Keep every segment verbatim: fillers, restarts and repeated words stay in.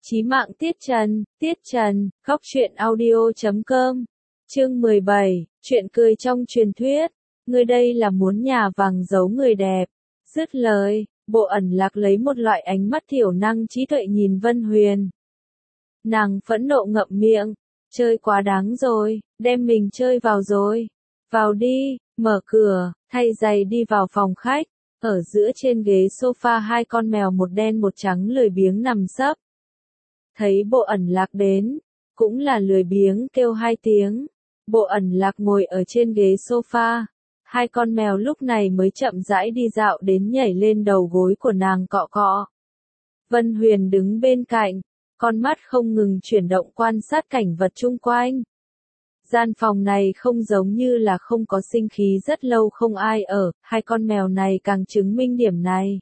Chí mạng Tiết Trần, Tiết Trần, góc truyện audio chấm com. Chương mười bảy, chuyện cười trong truyền thuyết. Ngươi đây là muốn nhà vàng giấu người đẹp. Dứt lời, Bộ Ẩn Lạc lấy một loại ánh mắt thiểu năng trí tuệ nhìn Vân Huyền. Nàng phẫn nộ ngậm miệng, chơi quá đáng rồi, đem mình chơi vào rồi. Vào đi, mở cửa, thay giày đi vào phòng khách. Ở giữa trên ghế sofa hai con mèo một đen một trắng lười biếng nằm sấp. Thấy Bộ Ẩn Lạc đến, cũng là lười biếng kêu hai tiếng. Bộ Ẩn Lạc ngồi ở trên ghế sofa. Hai con mèo lúc này mới chậm rãi đi dạo đến nhảy lên đầu gối của nàng cọ cọ. Vân Huyền đứng bên cạnh, con mắt không ngừng chuyển động quan sát cảnh vật chung quanh. Gian phòng này không giống như là không có sinh khí rất lâu không ai ở, hai con mèo này càng chứng minh điểm này.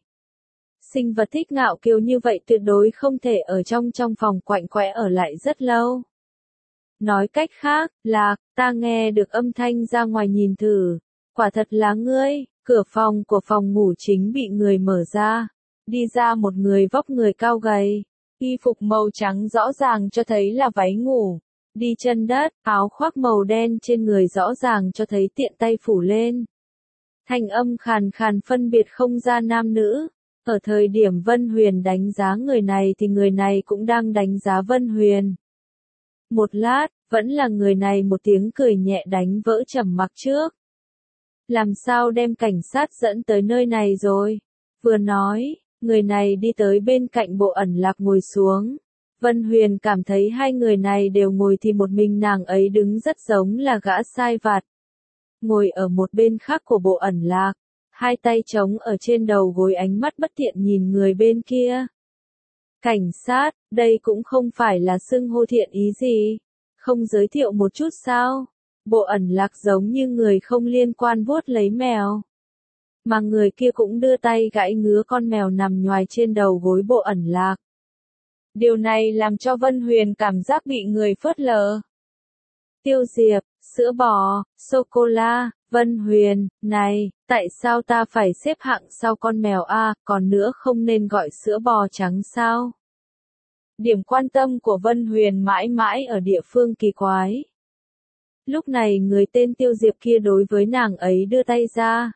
Sinh vật thích ngạo kiều như vậy tuyệt đối không thể ở trong trong phòng quạnh quẽ ở lại rất lâu. Nói cách khác, Lạc, ta nghe được âm thanh ra ngoài nhìn thử. Quả thật là ngươi, cửa phòng của phòng ngủ chính bị người mở ra. Đi ra một người vóc người cao gầy, y phục màu trắng rõ ràng cho thấy là váy ngủ. Đi chân đất, áo khoác màu đen trên người rõ ràng cho thấy tiện tay phủ lên. Thanh âm khàn khàn phân biệt không ra nam nữ. Ở thời điểm Vân Huyền đánh giá người này thì người này cũng đang đánh giá Vân Huyền. Một lát, vẫn là người này một tiếng cười nhẹ đánh vỡ trầm mặc trước. Làm sao đem cảnh sát dẫn tới nơi này rồi? Vừa nói, người này đi tới bên cạnh Bộ Ẩn Lạc ngồi xuống. Vân Huyền cảm thấy hai người này đều ngồi thì một mình nàng ấy đứng rất giống là gã sai vặt. Ngồi ở một bên khác của Bộ Ẩn Lạc. Hai tay trống ở trên đầu gối ánh mắt bất thiện nhìn người bên kia. Cảnh sát, đây cũng không phải là xưng hô thiện ý gì. Không giới thiệu một chút sao? Bộ Ẩn Lạc giống như người không liên quan vuốt lấy mèo. Mà người kia cũng đưa tay gãi ngứa con mèo nằm nhoài trên đầu gối Bộ Ẩn Lạc. Điều này làm cho Vân Huyền cảm giác bị người phớt lờ. Tiêu Diệp, sữa bò, sô-cô-la, Vân Huyền, này, tại sao ta phải xếp hạng sau con mèo a, còn nữa không nên gọi sữa bò trắng sao? Điểm quan tâm của Vân Huyền mãi mãi ở địa phương kỳ quái. Lúc này người tên Tiêu Diệp kia đối với nàng ấy đưa tay ra.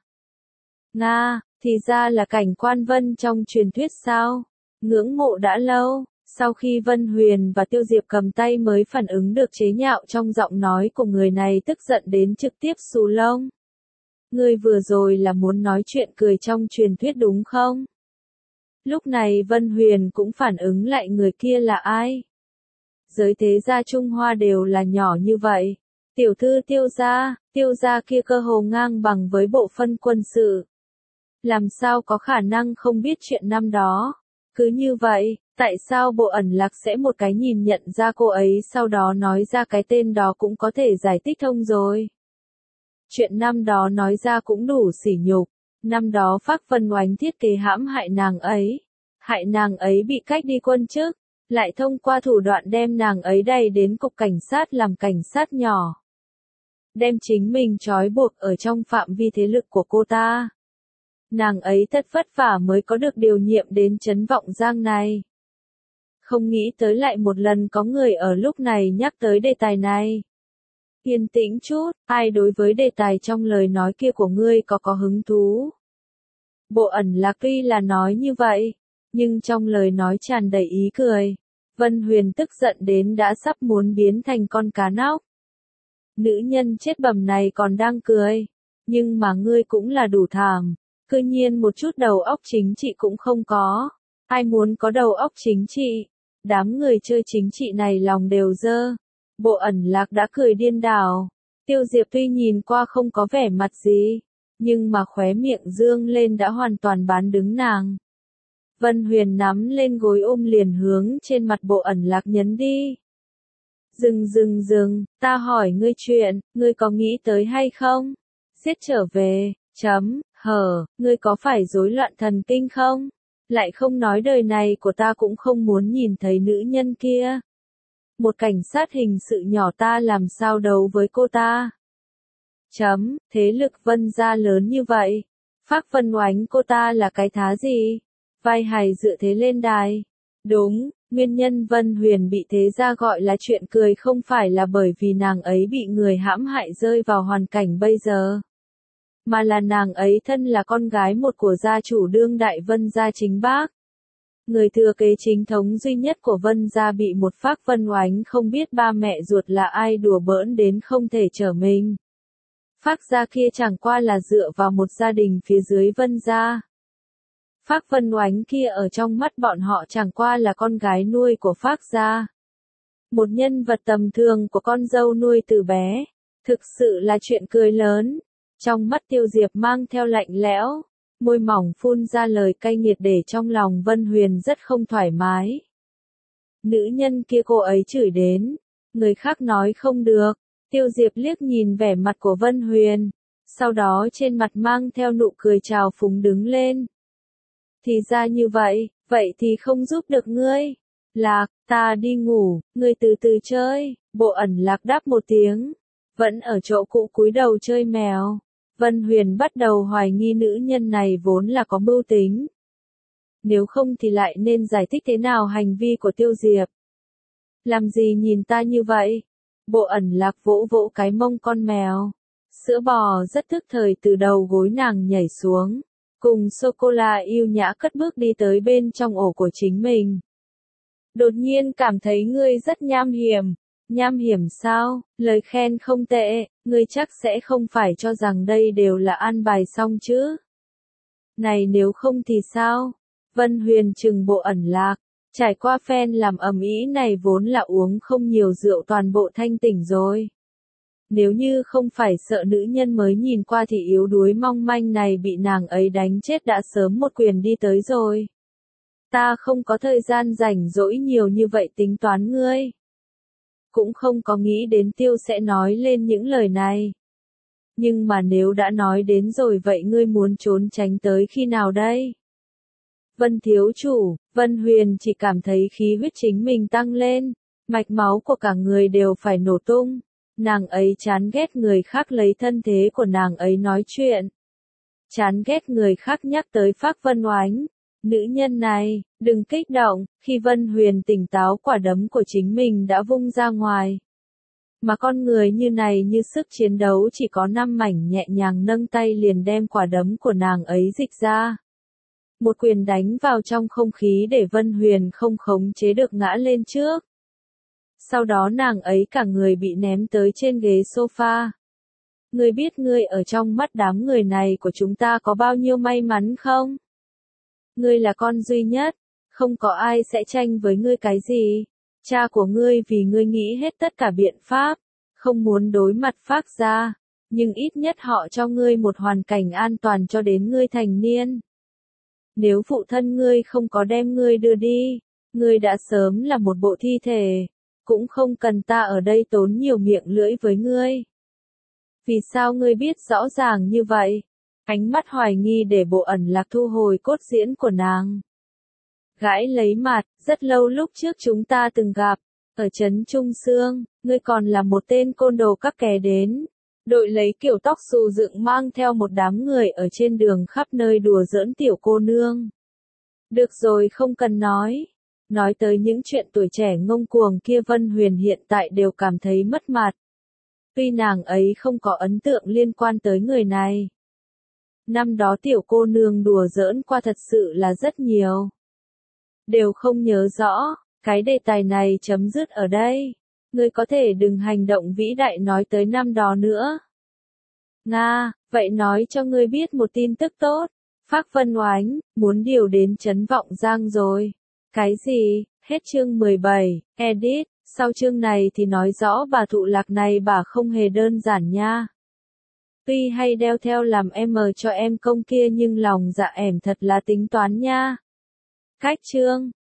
Nga, thì ra là cảnh quan Vân trong truyền thuyết sao? Ngưỡng mộ đã lâu. Sau khi Vân Huyền và Tiêu Diệp cầm tay mới phản ứng được chế nhạo trong giọng nói của người này tức giận đến trực tiếp xù lông. Ngươi vừa rồi là muốn nói chuyện cười trong truyền thuyết đúng không? Lúc này Vân Huyền cũng phản ứng lại người kia là ai? Giới thế gia Trung Hoa đều là nhỏ như vậy. Tiểu thư Tiêu gia, Tiêu gia kia cơ hồ ngang bằng với bộ phân quân sự. Làm sao có khả năng không biết chuyện năm đó? Cứ như vậy, tại sao Bộ Ẩn Lạc sẽ một cái nhìn nhận ra cô ấy sau đó nói ra cái tên đó cũng có thể giải thích thông rồi. Chuyện năm đó nói ra cũng đủ sỉ nhục. Năm đó Phác Vân Oánh thiết kế hãm hại nàng ấy. Hại nàng ấy bị cách đi quân chức. Lại thông qua thủ đoạn đem nàng ấy đẩy đến cục cảnh sát làm cảnh sát nhỏ. Đem chính mình trói buộc ở trong phạm vi thế lực của cô ta. Nàng ấy thật vất vả mới có được điều nhiệm đến Trấn Vọng Giang này. Không nghĩ tới lại một lần có người ở lúc này nhắc tới đề tài này. Yên tĩnh chút, ai đối với đề tài trong lời nói kia của ngươi có có hứng thú? Bộ Ẩn Lạc tuy là nói như vậy, nhưng trong lời nói tràn đầy ý cười. Vân Huyền tức giận đến đã sắp muốn biến thành con cá nóc. Nữ nhân chết bầm này còn đang cười, nhưng mà ngươi cũng là đủ thảm. Cứ nhiên một chút đầu óc chính trị cũng không có. Ai muốn có đầu óc chính trị? Đám người chơi chính trị này lòng đều dơ. Bộ Ẩn Lạc đã cười điên đảo. Tiêu Diệp tuy nhìn qua không có vẻ mặt gì, nhưng mà khóe miệng dương lên đã hoàn toàn bán đứng nàng. Vân Huyền nắm lên gối ôm liền hướng trên mặt Bộ Ẩn Lạc nhấn đi. Dừng dừng dừng, ta hỏi ngươi chuyện, ngươi có nghĩ tới hay không? Giết trở về, chấm. Hờ, ngươi có phải rối loạn thần kinh không? Lại không nói đời này của ta cũng không muốn nhìn thấy nữ nhân kia. Một cảnh sát hình sự nhỏ ta làm sao đấu với cô ta? Chấm, thế lực Vân gia lớn như vậy. Phác Vân Oánh cô ta là cái thá gì? Vai hài dựa thế lên đài. Đúng, Nguyên nhân Vân Huyền bị thế gia gọi là chuyện cười không phải là bởi vì nàng ấy bị người hãm hại rơi vào hoàn cảnh bây giờ, mà là nàng ấy thân là con gái một của gia chủ đương đại Vân gia chính bác. Người thừa kế chính thống duy nhất của Vân gia bị một phác Vân Oánh không biết ba mẹ ruột là ai đùa bỡn đến không thể trở mình. Phác gia kia chẳng qua là dựa vào một gia đình phía dưới Vân gia. Phác Vân Oánh kia ở trong mắt bọn họ chẳng qua là con gái nuôi của Phác gia. Một nhân vật tầm thường của con dâu nuôi từ bé. Thực sự là chuyện cười lớn. Trong mắt Tiêu Diệp mang theo lạnh lẽo, môi mỏng phun ra lời cay nghiệt để trong lòng Vân Huyền rất không thoải mái. Nữ nhân kia cô ấy chửi đến, người khác nói không được. Tiêu Diệp liếc nhìn vẻ mặt của Vân Huyền, sau đó trên mặt mang theo nụ cười trào phúng đứng lên. Thì ra như vậy, vậy thì không giúp được ngươi. Lạc, ta đi ngủ, ngươi từ từ chơi. Bộ Ẩn Lạc đáp một tiếng, vẫn ở chỗ cũ cúi đầu chơi mèo. Vân Huyền bắt đầu hoài nghi nữ nhân này vốn là có mưu tính. Nếu không thì lại nên giải thích thế nào hành vi của Tiêu Diệp. Làm gì nhìn ta như vậy? Bộ Ẩn Lạc vỗ vỗ cái mông con mèo. Sữa bò rất thức thời từ đầu gối nàng nhảy xuống, cùng sô-cô-la yêu nhã cất bước đi tới bên trong ổ của chính mình. Đột nhiên cảm thấy ngươi rất nham hiểm. Nham hiểm sao? Lời khen không tệ, ngươi chắc sẽ không phải cho rằng đây đều là an bài xong chứ. Này nếu không thì sao? Vân Huyền trừng Bộ Ẩn Lạc. Trải qua phen làm ầm ĩ này vốn là uống không nhiều rượu toàn bộ thanh tỉnh rồi. Nếu như không phải sợ nữ nhân mới nhìn qua thì yếu đuối mong manh này bị nàng ấy đánh chết đã sớm một quyền đi tới rồi. Ta không có thời gian rảnh rỗi nhiều như vậy tính toán ngươi. Cũng không có nghĩ đến Tiêu sẽ nói lên những lời này. Nhưng mà nếu đã nói đến rồi vậy ngươi muốn trốn tránh tới khi nào đây? Vân thiếu chủ, Vân Huyền chỉ cảm thấy khí huyết chính mình tăng lên, mạch máu của cả người đều phải nổ tung. Nàng ấy chán ghét người khác lấy thân thế của nàng ấy nói chuyện. Chán ghét người khác nhắc tới Phác Vân Oánh. Nữ nhân này, đừng kích động, khi Vân Huyền tỉnh táo quả đấm của chính mình đã vung ra ngoài. Mà con người như này như sức chiến đấu chỉ có năm mảnh nhẹ nhàng nâng tay liền đem quả đấm của nàng ấy dịch ra. Một quyền đánh vào trong không khí để Vân Huyền không khống chế được ngã lên trước. Sau đó nàng ấy cả người bị ném tới trên ghế sofa. Ngươi biết ngươi ở trong mắt đám người này của chúng ta có bao nhiêu may mắn không? Ngươi là con duy nhất, không có ai sẽ tranh với ngươi cái gì. Cha của ngươi vì ngươi nghĩ hết tất cả biện pháp, không muốn đối mặt Phác gia, nhưng ít nhất họ cho ngươi một hoàn cảnh an toàn cho đến ngươi thành niên. Nếu phụ thân ngươi không có đem ngươi đưa đi, ngươi đã sớm là một bộ thi thể, cũng không cần ta ở đây tốn nhiều miệng lưỡi với ngươi. Vì sao ngươi biết rõ ràng như vậy? Ánh mắt hoài nghi để Bộ Ẩn Lạc thu hồi cốt diễn của nàng. Gãi lấy mặt, rất lâu lúc trước chúng ta từng gặp, ở trấn Trung Sương, ngươi còn là một tên côn đồ các kẻ đến. Đội lấy kiểu tóc xù dựng mang theo một đám người ở trên đường khắp nơi đùa giỡn tiểu cô nương. Được rồi không cần nói. Nói tới những chuyện tuổi trẻ ngông cuồng kia Vân Huyền hiện tại đều cảm thấy mất mặt. Tuy nàng ấy không có ấn tượng liên quan tới người này. Năm đó tiểu cô nương đùa giỡn qua thật sự là rất nhiều. Đều không nhớ rõ, cái đề tài này chấm dứt ở đây. Ngươi có thể đừng hành động vĩ đại nói tới năm đó nữa. Nga, vậy nói cho ngươi biết một tin tức tốt. Phác Vân Oánh, muốn điều đến Trấn Vọng Giang rồi. Cái gì? Hết chương mười bảy, edit, sau chương này thì nói rõ bà Thụ Lạc này bà không hề đơn giản nha. Tuy hay đeo theo làm em cho em công kia nhưng lòng dạ ẻm thật là tính toán nha. Cách chương.